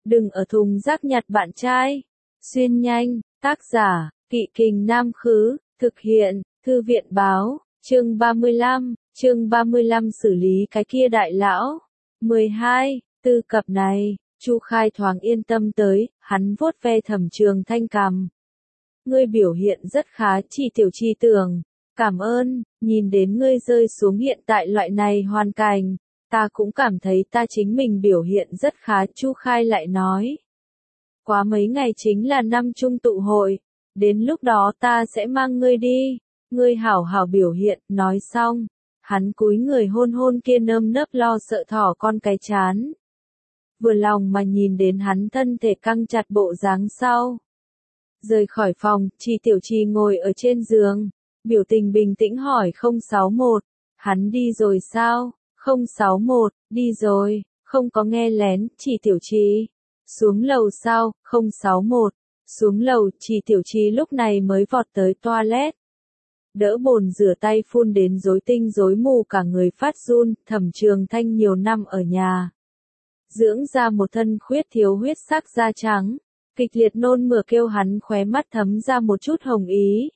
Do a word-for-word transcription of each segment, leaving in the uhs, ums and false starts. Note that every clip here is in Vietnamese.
Đừng ở thùng rác nhặt bạn trai. Xuyên nhanh, tác giả, Kỵ Kình Nam Khứ, thực hiện, Thư viện báo, chương ba mươi lăm, chương ba mươi lăm xử lý cái kia đại lão. mười hai, tư cập này, Chu Khai thoáng yên tâm tới, hắn vuốt ve Thẩm Trường Thanh cằm. Ngươi biểu hiện rất khá, Chỉ Tiểu Chi tưởng. Cảm ơn, nhìn đến ngươi rơi xuống hiện tại loại này hoàn cảnh, ta cũng cảm thấy ta chính mình biểu hiện rất khá, Chu Khai lại nói. Quá mấy ngày chính là năm trung tụ hội, đến lúc đó ta sẽ mang ngươi đi, ngươi hảo hảo biểu hiện, nói xong, hắn cúi người hôn hôn kia nơm nớp lo sợ thỏ con cái chán. Vừa lòng mà nhìn đến hắn thân thể căng chặt bộ dáng sau. Rời khỏi phòng, Chỉ Tiểu Chi ngồi ở trên giường, biểu tình bình tĩnh hỏi không sáu một, hắn đi rồi sao? không sáu một, đi rồi, không có nghe lén, Chỉ Tiểu Chi. Xuống lầu sao? không sáu một, xuống lầu, Chỉ Tiểu Chi lúc này mới vọt tới toilet. Đỡ bồn rửa tay phun đến rối tinh rối mù cả người phát run, Thẩm Trường Thanh nhiều năm ở nhà. Dưỡng ra một thân khuyết thiếu huyết sắc da trắng, kịch liệt nôn mửa kêu hắn khóe mắt thấm ra một chút hồng ý.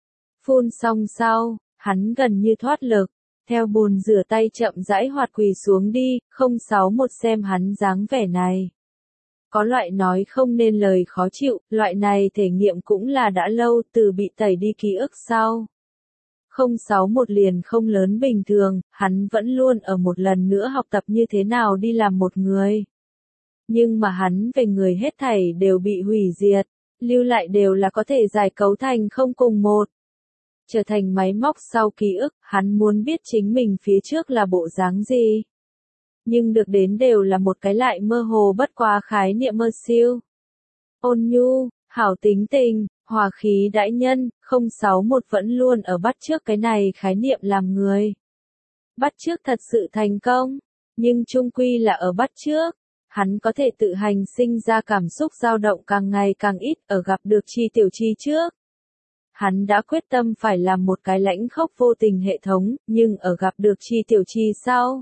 Phun xong sau, hắn gần như thoát lực, theo bồn rửa tay chậm rãi hoạt quỳ xuống đi, không sáu một xem hắn dáng vẻ này. Có loại nói không nên lời khó chịu, loại này thể nghiệm cũng là đã lâu từ bị tẩy đi ký ức sau. không sáu một liền không lớn bình thường, hắn vẫn luôn ở một lần nữa học tập như thế nào đi làm một người. Nhưng mà hắn về người hết thảy đều bị hủy diệt, lưu lại đều là có thể giải cấu thành không cùng một. Trở thành máy móc sau ký ức, hắn muốn biết chính mình phía trước là bộ dáng gì. Nhưng được đến đều là một cái lại mơ hồ bất quá khái niệm mơ siêu. Ôn nhu, hảo tính tình, hòa khí đãi nhân, không sáu một vẫn luôn ở bắt chước cái này khái niệm làm người. Bắt chước thật sự thành công, nhưng chung quy là ở bắt chước. Hắn có thể tự hành sinh ra cảm xúc dao động càng ngày càng ít ở gặp được Chi Tiểu Chi trước. Hắn đã quyết tâm phải làm một cái lãnh khốc vô tình hệ thống, nhưng ở gặp được Chi Tiểu Chi sau.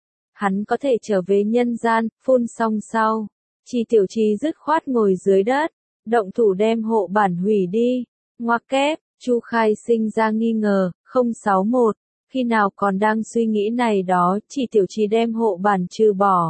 Hắn có thể trở về nhân gian, phun xong sau. Chi Tiểu Chi dứt khoát ngồi dưới đất, động thủ đem hộ bản hủy đi. Ngoặc kép, Chu Khai sinh ra nghi ngờ, không sáu một, khi nào còn đang suy nghĩ này đó, Chi Tiểu Chi đem hộ bản trừ bỏ.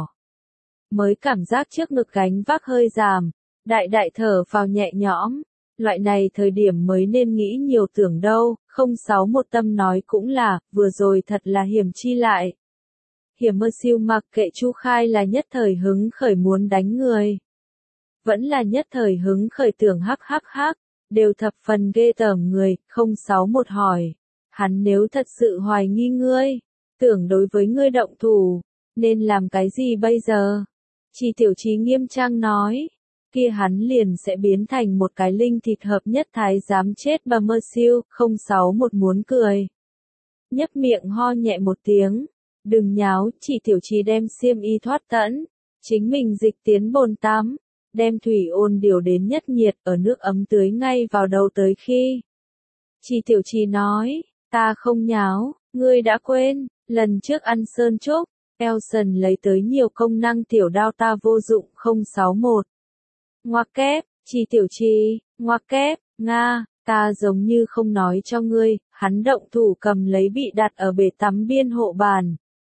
Mới cảm giác trước ngực gánh vác hơi giảm, đại đại thở phào nhẹ nhõm, loại này thời điểm mới nên nghĩ nhiều tưởng đâu, không sáu một tâm nói cũng là, vừa rồi thật là hiểm chi lại. Hiểm mơ siêu mặc kệ Chu Khai là nhất thời hứng khởi muốn đánh người. Vẫn là nhất thời hứng khởi tưởng hắc hắc hắc, đều thập phần ghê tởm người, không sáu một hỏi. Hắn nếu thật sự hoài nghi ngươi, tưởng đối với ngươi động thủ, nên làm cái gì bây giờ? Chỉ Tiểu Chi nghiêm trang nói, kia hắn liền sẽ biến thành một cái linh thịt hợp nhất thái giám chết bà mơ siêu, không sáu một muốn cười. Nhấp miệng ho nhẹ một tiếng, đừng nháo, Chỉ Tiểu Chi đem xiêm y thoát tẫn, chính mình dịch tiến bồn tắm, đem thủy ôn điều đến nhất nhiệt ở nước ấm tưới ngay vào đầu tới khi. Chỉ Tiểu Chi nói, ta không nháo, ngươi đã quên, lần trước ăn sơn trúc. Elson lấy tới nhiều công năng tiểu đao ta vô dụng không sáu một. Ngoặc kép, Chi Tiểu Chi, ngoặc kép, Nga, ta giống như không nói cho ngươi, hắn động thủ cầm lấy bị đặt ở bể tắm biên hộ bàn.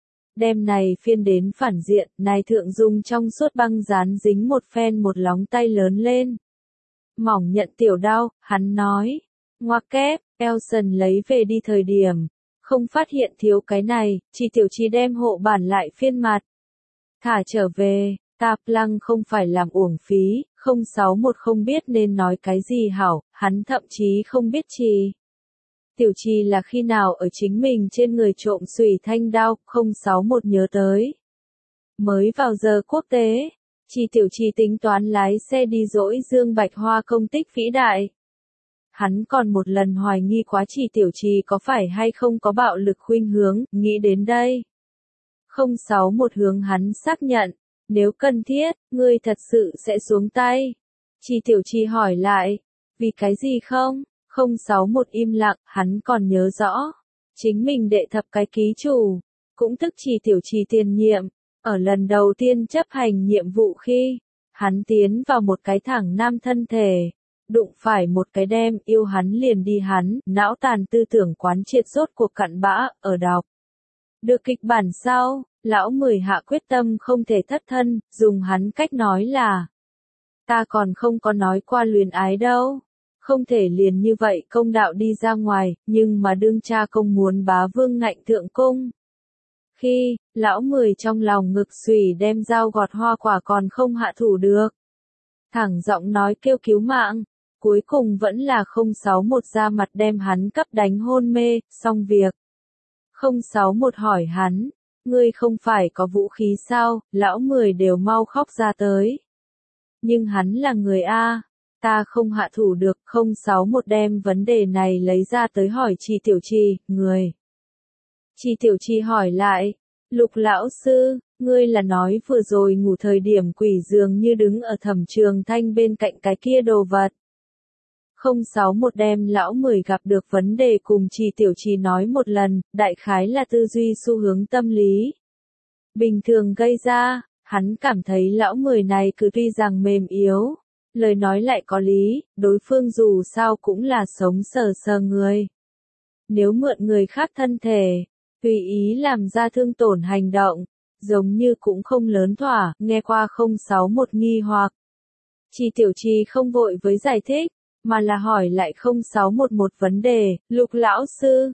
Đem này phiên đến phản diện, này thượng dung trong suốt băng dán dính một phen một lóng tay lớn lên. Mỏng nhận tiểu đao, hắn nói. Ngoặc kép, Elson lấy về đi thời điểm. Không phát hiện thiếu cái này, Chỉ Tiểu Chi đem hộ bản lại phiên mặt. Thả trở về, Tạp Lăng không phải làm uổng phí, không sáu một không biết nên nói cái gì hảo, hắn thậm chí không biết Chi. Tiểu Chi là khi nào ở chính mình trên người trộm xùy thanh đao, không sáu một nhớ tới. Mới vào giờ quốc tế, Chi Tiểu Chi tính toán lái xe đi dỗi Dương Bạch Hoa công tích vĩ đại. Hắn còn một lần hoài nghi quá Chỉ Tiểu Chi có phải hay không có bạo lực khuynh hướng, nghĩ đến đây. không sáu một hướng hắn xác nhận, nếu cần thiết, ngươi thật sự sẽ xuống tay. Chỉ Tiểu Chi hỏi lại, vì cái gì không? không sáu một im lặng, hắn còn nhớ rõ. Chính mình đệ thập cái ký chủ, cũng tức Chỉ Tiểu Chi tiền nhiệm, ở lần đầu tiên chấp hành nhiệm vụ khi, Hắn tiến vào một cái thẳng nam thân thể, đụng phải một cái đem yêu hắn liền đi hắn, não tàn tư tưởng quán triệt rốt cuộc cặn bã, ở đọc. Được kịch bản sau, lão mười hạ quyết tâm không thể thất thân, dùng hắn cách nói là: ta còn không có nói qua luyến ái đâu. Không thể liền như vậy công đạo đi ra ngoài, nhưng mà đương cha công muốn bá vương ngạnh thượng cung. Khi, lão mười trong lòng ngực xùy đem dao gọt hoa quả còn không hạ thủ được. Thẳng giọng nói kêu cứu mạng, cuối cùng vẫn là không sáu một ra mặt đem hắn cấp đánh hôn mê, xong việc. không sáu một hỏi hắn, ngươi không phải có vũ khí sao, lão mười đều mau khóc ra tới. Nhưng hắn là người A, ta không hạ thủ được, không sáu một đem vấn đề này lấy ra tới hỏi Trì Tiểu Trì, người. Trì Tiểu Trì hỏi lại, Lục lão sư, ngươi là nói vừa rồi ngủ thời điểm quỷ dường như đứng ở Thẩm Trường Thanh bên cạnh cái kia đồ vật. không sáu một đem lão mười gặp được vấn đề cùng Trì Tiểu Trì nói một lần, đại khái là tư duy xu hướng tâm lý. Bình thường gây ra, hắn cảm thấy lão mười này cứ tuy rằng mềm yếu, lời nói lại có lý, đối phương dù sao cũng là sống sờ sờ người. Nếu mượn người khác thân thể, tùy ý làm ra thương tổn hành động, giống như cũng không lớn thỏa, nghe qua không sáu một nghi hoặc. Trì Tiểu Trì không vội với giải thích, mà là hỏi lại không sáu một một vấn đề, Lục lão sư.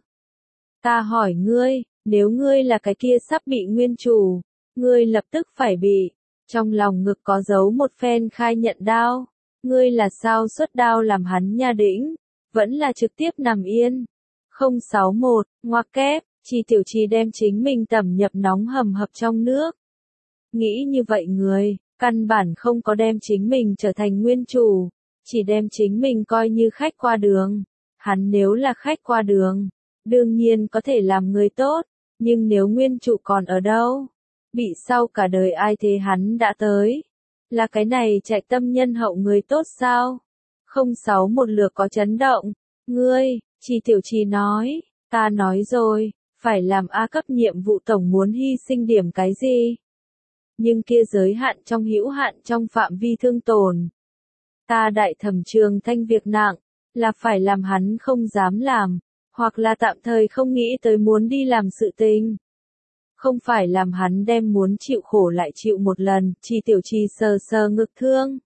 Ta hỏi ngươi, nếu ngươi là cái kia sắp bị nguyên chủ, ngươi lập tức phải bị, trong lòng ngực có giấu một phen khai nhận đao, ngươi là sao xuất đao làm hắn nha đĩnh, vẫn là trực tiếp nằm yên. không sáu một, ngoặc kép, Trì Tiểu Trì đem chính mình tẩm nhập nóng hầm hập trong nước. Nghĩ như vậy người, căn bản không có đem chính mình trở thành nguyên chủ, chỉ đem chính mình coi như khách qua đường. Hắn nếu là khách qua đường, đương nhiên có thể làm người tốt, nhưng nếu nguyên chủ còn ở đâu, bị sau cả đời ai thế hắn đã tới. Là cái này chạy tâm nhân hậu người tốt sao? không sáu một lượt có chấn động. Ngươi, Trì Tiểu Trì nói, ta nói rồi, phải làm A cấp nhiệm vụ tổng muốn hy sinh điểm cái gì? Nhưng kia giới hạn trong hữu hạn trong phạm vi thương tổn. Ta đại Thẩm Trường Thanh việc nặng, là phải làm hắn không dám làm, hoặc là tạm thời không nghĩ tới muốn đi làm sự tình. Không phải làm hắn đem muốn chịu khổ lại chịu một lần, Trì Tiểu Trì sờ sờ ngực thương.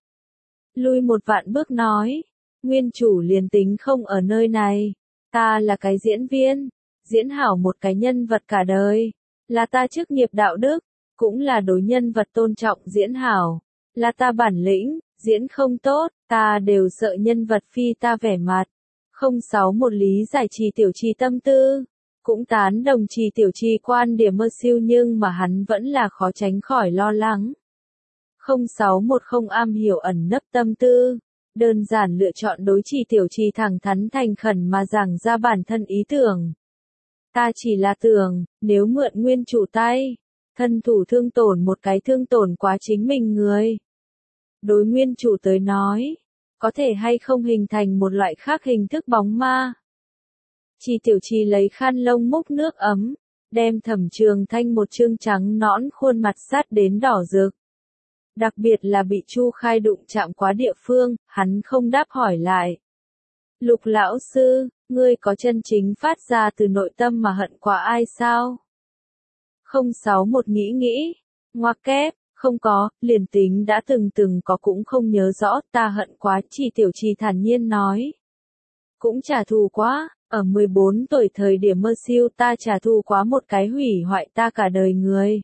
Lui một vạn bước nói, nguyên chủ liền tính không ở nơi này, ta là cái diễn viên, diễn hảo một cái nhân vật cả đời, là ta chức nghiệp đạo đức, cũng là đối nhân vật tôn trọng diễn hảo, là ta bản lĩnh, diễn không tốt, ta đều sợ nhân vật phi ta vẻ mặt. không sáu một lý giải Trì Tiểu Trì tâm tư, cũng tán đồng Trì Tiểu Trì quan điểm mơ siêu nhưng mà hắn vẫn là khó tránh khỏi lo lắng. không sáu một không am hiểu ẩn nấp tâm tư, đơn giản lựa chọn đối Trì Tiểu Trì thẳng thắn thành khẩn mà giảng ra bản thân ý tưởng. Ta chỉ là tưởng, nếu mượn nguyên chủ tay, thân thủ thương tổn một cái thương tổn quá chính mình người. Đối nguyên chủ tới nói, có thể hay không hình thành một loại khác hình thức bóng ma. Trì Tiểu Trì lấy khăn lông múc nước ấm, đem Thẩm Trường Thanh một trương trắng nõn khuôn mặt sát đến đỏ rực. Đặc biệt là bị Chu Khai đụng chạm quá địa phương, hắn không đáp hỏi lại. Lục lão sư, ngươi có chân chính phát ra từ nội tâm mà hận quá ai sao? không sáu một nghĩ nghĩ, ngoặc kép, không có, liền tính đã từng từng có cũng không nhớ rõ, ta hận quá, Trì Tiểu Trì thản nhiên nói. Cũng trả thù quá, ở mười bốn tuổi thời điểm mơ siêu ta trả thù quá một cái hủy hoại ta cả đời người.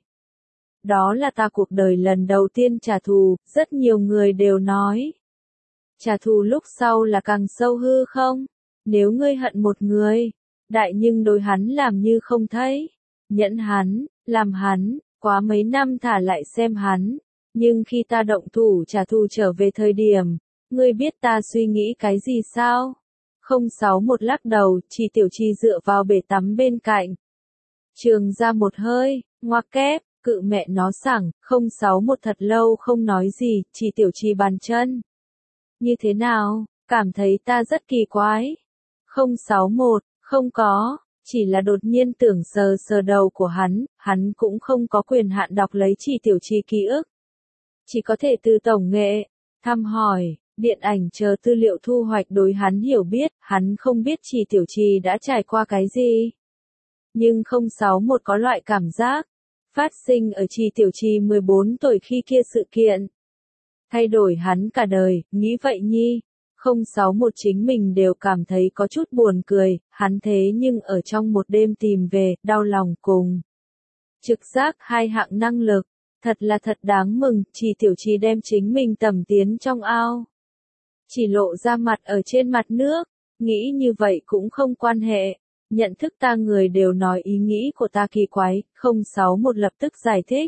Đó là ta cuộc đời lần đầu tiên trả thù, rất nhiều người đều nói. Trả thù lúc sau là càng sâu hư không? Nếu ngươi hận một người, đại nhưng đối hắn làm như không thấy, nhẫn hắn, làm hắn, quá mấy năm thả lại xem hắn, nhưng khi ta động thủ trả thù trở về thời điểm, ngươi biết ta suy nghĩ cái gì sao? không sáu một lắc đầu, Trì Tiểu Trì dựa vào bể tắm bên cạnh. Trường ra một hơi, ngoặc kép, cự mẹ nó sảng, không sáu một thật lâu không nói gì, Trì Tiểu Trì bàn chân. Như thế nào, cảm thấy ta rất kỳ quái. không sáu một, không có, chỉ là đột nhiên tưởng sờ sờ đầu của hắn, hắn cũng không có quyền hạn đọc lấy Trì Tiểu Trì ký ức. chỉ có thể từ tổng nghệ, thăm hỏi, điện ảnh chờ tư liệu thu hoạch đối hắn hiểu biết, hắn không biết Trì Tiểu Trì đã trải qua cái gì. Nhưng không sáu một có loại cảm giác, phát sinh ở Trì Tiểu Trì mười bốn tuổi khi kia sự kiện. Thay đổi hắn cả đời, nghĩ vậy nhi. không sáu một chính mình đều cảm thấy có chút buồn cười, hắn thế nhưng ở trong một đêm tìm về, đau lòng cùng. Trực giác hai hạng năng lực, thật là thật đáng mừng, Trì Tiểu Trì đem chính mình tầm tiến trong ao. Chỉ lộ ra mặt ở trên mặt nước, nghĩ như vậy cũng không quan hệ. Nhận thức ta người đều nói ý nghĩ của ta kỳ quái, không sáu một lập tức giải thích.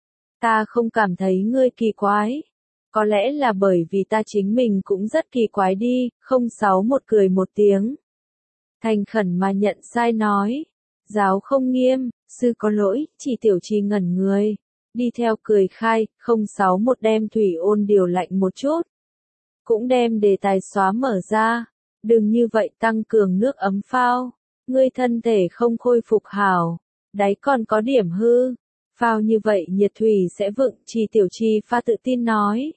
Ta không cảm thấy ngươi kỳ quái. Có lẽ là bởi vì ta chính mình cũng rất kỳ quái đi, không sáu một cười một tiếng. Thành khẩn mà nhận sai nói. Giáo không nghiêm, sư có lỗi, Trì Tiểu Trì ngẩn người. Đi theo cười khai, không sáu một đem thủy ôn điều lạnh một chút. Cũng đem đề tài xóa mở ra. Đừng như vậy tăng cường nước ấm phao. Ngươi thân thể không khôi phục hảo. Đáy còn có điểm hư. Phao như vậy nhiệt thủy sẽ vựng, Trì Tiểu Trì pha tự tin nói.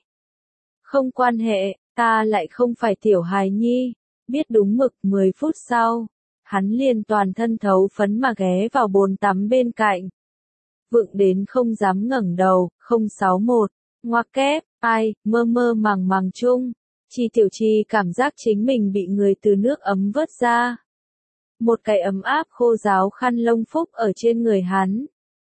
Không quan hệ, ta lại không phải tiểu hài nhi. Biết đúng mực mười phút sau. Hắn liền toàn thân thấu phấn mà ghé vào bồn tắm bên cạnh. Vựng đến không dám ngẩng đầu, không sáu một. Ngoặc kép, ai, mơ mơ màng màng chung. Trì Tiểu Trì cảm giác chính mình bị người từ nước ấm vớt ra. Một cái ấm áp khô ráo khăn lông phúc ở trên người hắn.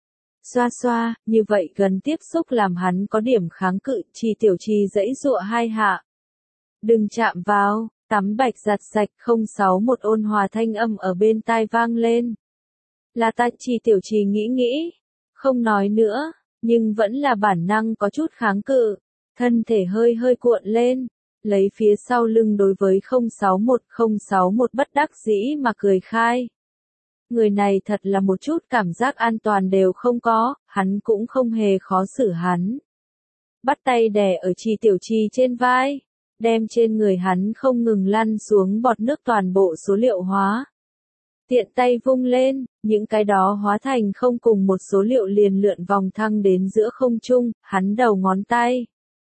Xoa xoa, như vậy gần tiếp xúc làm hắn có điểm kháng cự, Trì Tiểu Trì giãy giụa hai hạ. Đừng chạm vào, tắm bạch giặt sạch, không sáu một ôn hòa thanh âm ở bên tai vang lên. Là ta, Trì Tiểu Trì nghĩ nghĩ, không nói nữa, nhưng vẫn là bản năng có chút kháng cự, thân thể hơi hơi cuộn lên. Lấy phía sau lưng đối với không sáu một không sáu một bất đắc dĩ mà cười khai. Người này thật là một chút cảm giác an toàn đều không có, hắn cũng không hề khó xử hắn. Bắt tay đè ở Trì Tiểu Trì trên vai, đem trên người hắn không ngừng lăn xuống bọt nước toàn bộ số liệu hóa. Tiện tay vung lên, những cái đó hóa thành không cùng một số liệu liền lượn vòng thăng đến giữa không trung, hắn đầu ngón tay.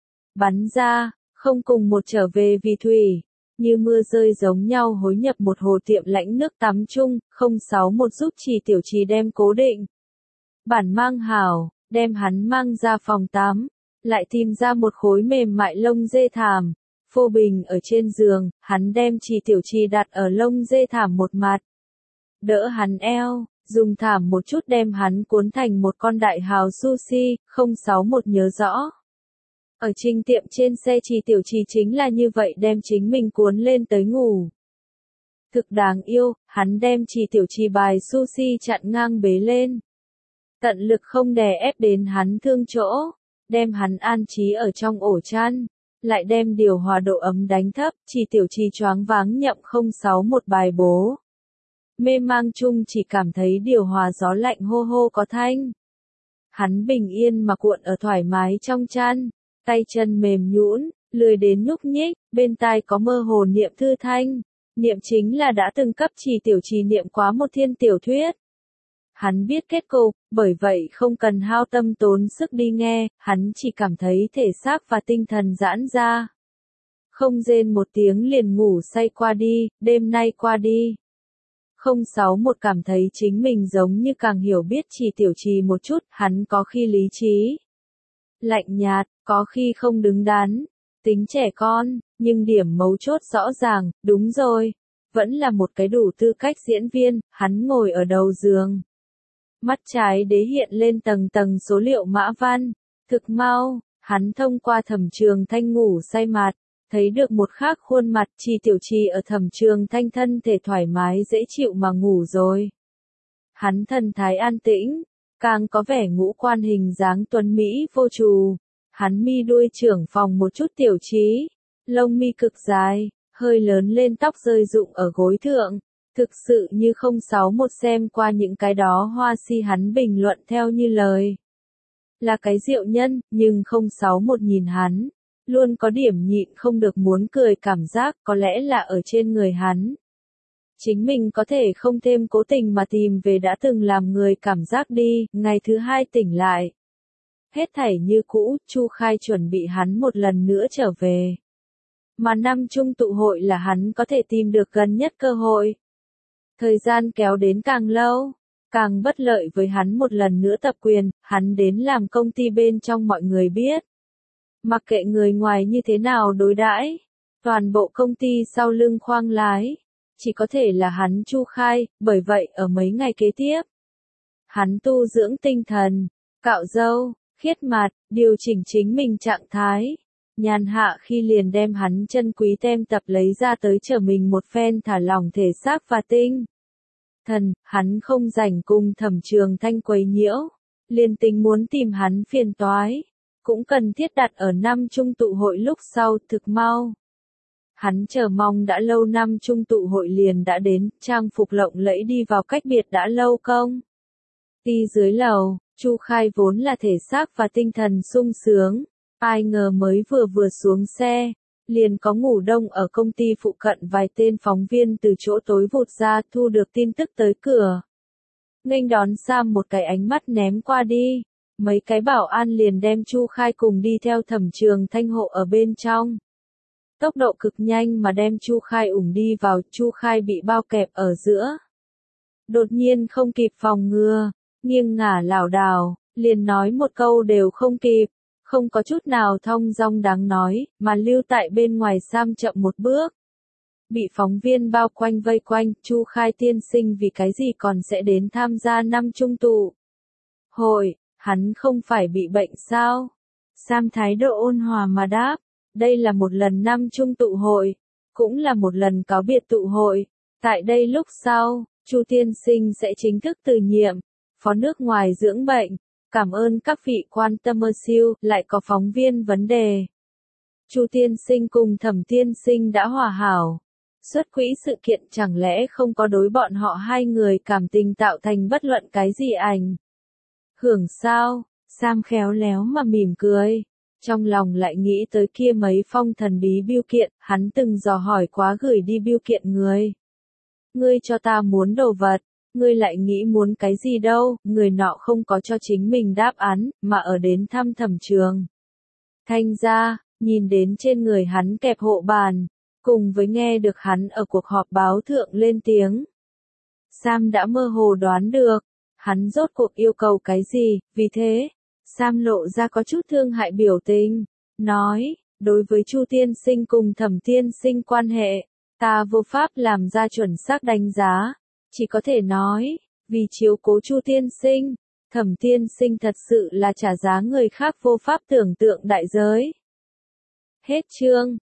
Bắn ra. Không cùng một trở về vì thủy, như mưa rơi giống nhau hối nhập một hồ tiệm lãnh nước tắm chung, không sáu một giúp Trì Tiểu Trì đem cố định. Bản mang hảo, đem hắn mang ra phòng tắm, lại tìm ra một khối mềm mại lông dê thảm, phô bình ở trên giường, hắn đem Trì Tiểu Trì đặt ở lông dê thảm một mặt. Đỡ hắn eo, dùng thảm một chút đem hắn cuốn thành một con đại hào sushi, không sáu một nhớ rõ. Ở trình tiệm trên xe Trì Tiểu Trì chính là như vậy đem chính mình cuốn lên tới ngủ. Thực đáng yêu, hắn đem Trì Tiểu Trì bài sushi chặn ngang bế lên. Tận lực không đè ép đến hắn thương chỗ, đem hắn an trí ở trong ổ chăn, lại đem điều hòa độ ấm đánh thấp, Trì Tiểu Trì choáng váng nhậm không sáu một bài bố. Mê mang chung chỉ cảm thấy điều hòa gió lạnh hô hô có thanh. Hắn bình yên mà cuộn ở thoải mái trong chăn. Tay chân mềm nhũn, lười đến nhúc nhích, bên tai có mơ hồ niệm thư thanh. Niệm chính là đã từng cấp Trì Tiểu Trì niệm quá một thiên tiểu thuyết. Hắn biết kết cục, bởi vậy không cần hao tâm tốn sức đi nghe, hắn chỉ cảm thấy thể xác và tinh thần giãn ra. Không rên một tiếng liền ngủ say qua đi, đêm nay qua đi. không sáu một cảm thấy chính mình giống như càng hiểu biết Trì Tiểu Trì một chút, hắn có khi lý trí. Lạnh nhạt, có khi không đứng đắn, tính trẻ con, nhưng điểm mấu chốt rõ ràng, đúng rồi, vẫn là một cái đủ tư cách diễn viên, hắn ngồi ở đầu giường. Mắt trái đế hiện lên tầng tầng số liệu mã văn, thực mau, hắn thông qua Thẩm Trường Thanh ngủ say mặt, thấy được một khác khuôn mặt Trì Tiểu Trì ở Thẩm Trường Thanh thân thể thoải mái dễ chịu mà ngủ rồi. Hắn thần thái an tĩnh, càng có vẻ ngũ quan hình dáng tuấn Mỹ vô trù. Hắn mi đuôi trưởng phòng một chút tiểu trí, lông mi cực dài, hơi lớn lên tóc rơi rụng ở gối thượng. Thực sự như không sáu một xem qua những cái đó hoa si hắn bình luận theo như lời. Là cái diệu nhân, nhưng không sáu một nhìn hắn. Luôn có điểm nhịn không được muốn cười cảm giác có lẽ là ở trên người hắn. Chính mình có thể không thêm cố tình mà tìm về đã từng làm người cảm giác đi, ngày thứ hai tỉnh lại. hết thảy như cũ, Chu Khai chuẩn bị hắn một lần nữa trở về. Mà năm chung tụ hội là hắn có thể tìm được gần nhất cơ hội. Thời gian kéo đến càng lâu, càng bất lợi với hắn một lần nữa tập quyền, hắn đến làm công ty bên trong mọi người biết. Mặc kệ người ngoài như thế nào đối đãi, toàn bộ công ty sau lưng khoang lái, chỉ có thể là hắn Chu Khai, bởi vậy ở mấy ngày kế tiếp, hắn tu dưỡng tinh thần, cạo râu, khiết mặt, điều chỉnh chính mình trạng thái. Nhàn hạ khi liền đem hắn chân quý tem tập lấy ra tới chở mình một phen thả lỏng thể xác và tinh thần, hắn không rảnh cùng Thẩm Trường Thanh quấy nhiễu, liền tính muốn tìm hắn phiền toái, cũng cần thiết đặt ở năm chung tụ hội lúc sau thực mau. Hắn chờ mong đã lâu năm chung tụ hội liền đã đến, trang phục lộng lẫy đi vào cách biệt đã lâu công. Đi dưới lầu, Chu Khai vốn là thể xác và tinh thần sung sướng, ai ngờ mới vừa vừa xuống xe, liền có ngủ đông ở công ty phụ cận vài tên phóng viên từ chỗ tối vụt ra thu được tin tức tới cửa. Nghênh đón Sam một cái ánh mắt ném qua đi, mấy cái bảo an liền đem Chu Khai cùng đi theo Thẩm Trường Thanh hộ ở bên trong. Tốc độ cực nhanh mà đem Chu Khai ủng đi vào, Chu Khai bị bao kẹp ở giữa. Đột nhiên không kịp phòng ngừa, nghiêng ngả lảo đảo, liền nói một câu đều không kịp, không có chút nào thong dong đáng nói, mà lưu tại bên ngoài Sam chậm một bước. Bị phóng viên bao quanh vây quanh, Chu Khai tiên sinh vì cái gì còn sẽ đến tham gia năm chung tụ hội, hắn không phải bị bệnh sao? Sam thái độ ôn hòa mà đáp, đây là một lần năm chung tụ hội, cũng là một lần cáo biệt tụ hội, tại đây lúc sau, Chu tiên sinh sẽ chính thức từ nhiệm, phó nước ngoài dưỡng bệnh, cảm ơn các vị quan tâm ơ siêu, lại có phóng viên vấn đề. Chu tiên sinh cùng Thẩm tiên sinh đã hòa hảo. Xuất quỹ sự kiện chẳng lẽ không có đối bọn họ hai người cảm tình tạo thành bất luận cái gì ảnh hưởng sao? Sam khéo léo mà mỉm cười. Trong lòng lại nghĩ tới kia mấy phong thần bí bưu kiện, hắn từng dò hỏi quá gửi đi bưu kiện người. Ngươi cho ta muốn đồ vật, ngươi lại nghĩ muốn cái gì đâu, người nọ không có cho chính mình đáp án, mà ở đến thăm Thẩm Trường Thanh ra, nhìn đến trên người hắn kẹp hộ bàn, cùng với nghe được hắn ở cuộc họp báo thượng lên tiếng. Sam đã mơ hồ đoán được, hắn rốt cuộc yêu cầu cái gì, vì thế, Sam lộ ra có chút thương hại biểu tình, nói, đối với Chu tiên sinh cùng Thẩm tiên sinh quan hệ, ta vô pháp làm ra chuẩn xác đánh giá, chỉ có thể nói, vì chiếu cố Chu tiên sinh, Thẩm tiên sinh thật sự là trả giá người khác vô pháp tưởng tượng đại giới. Hết chương.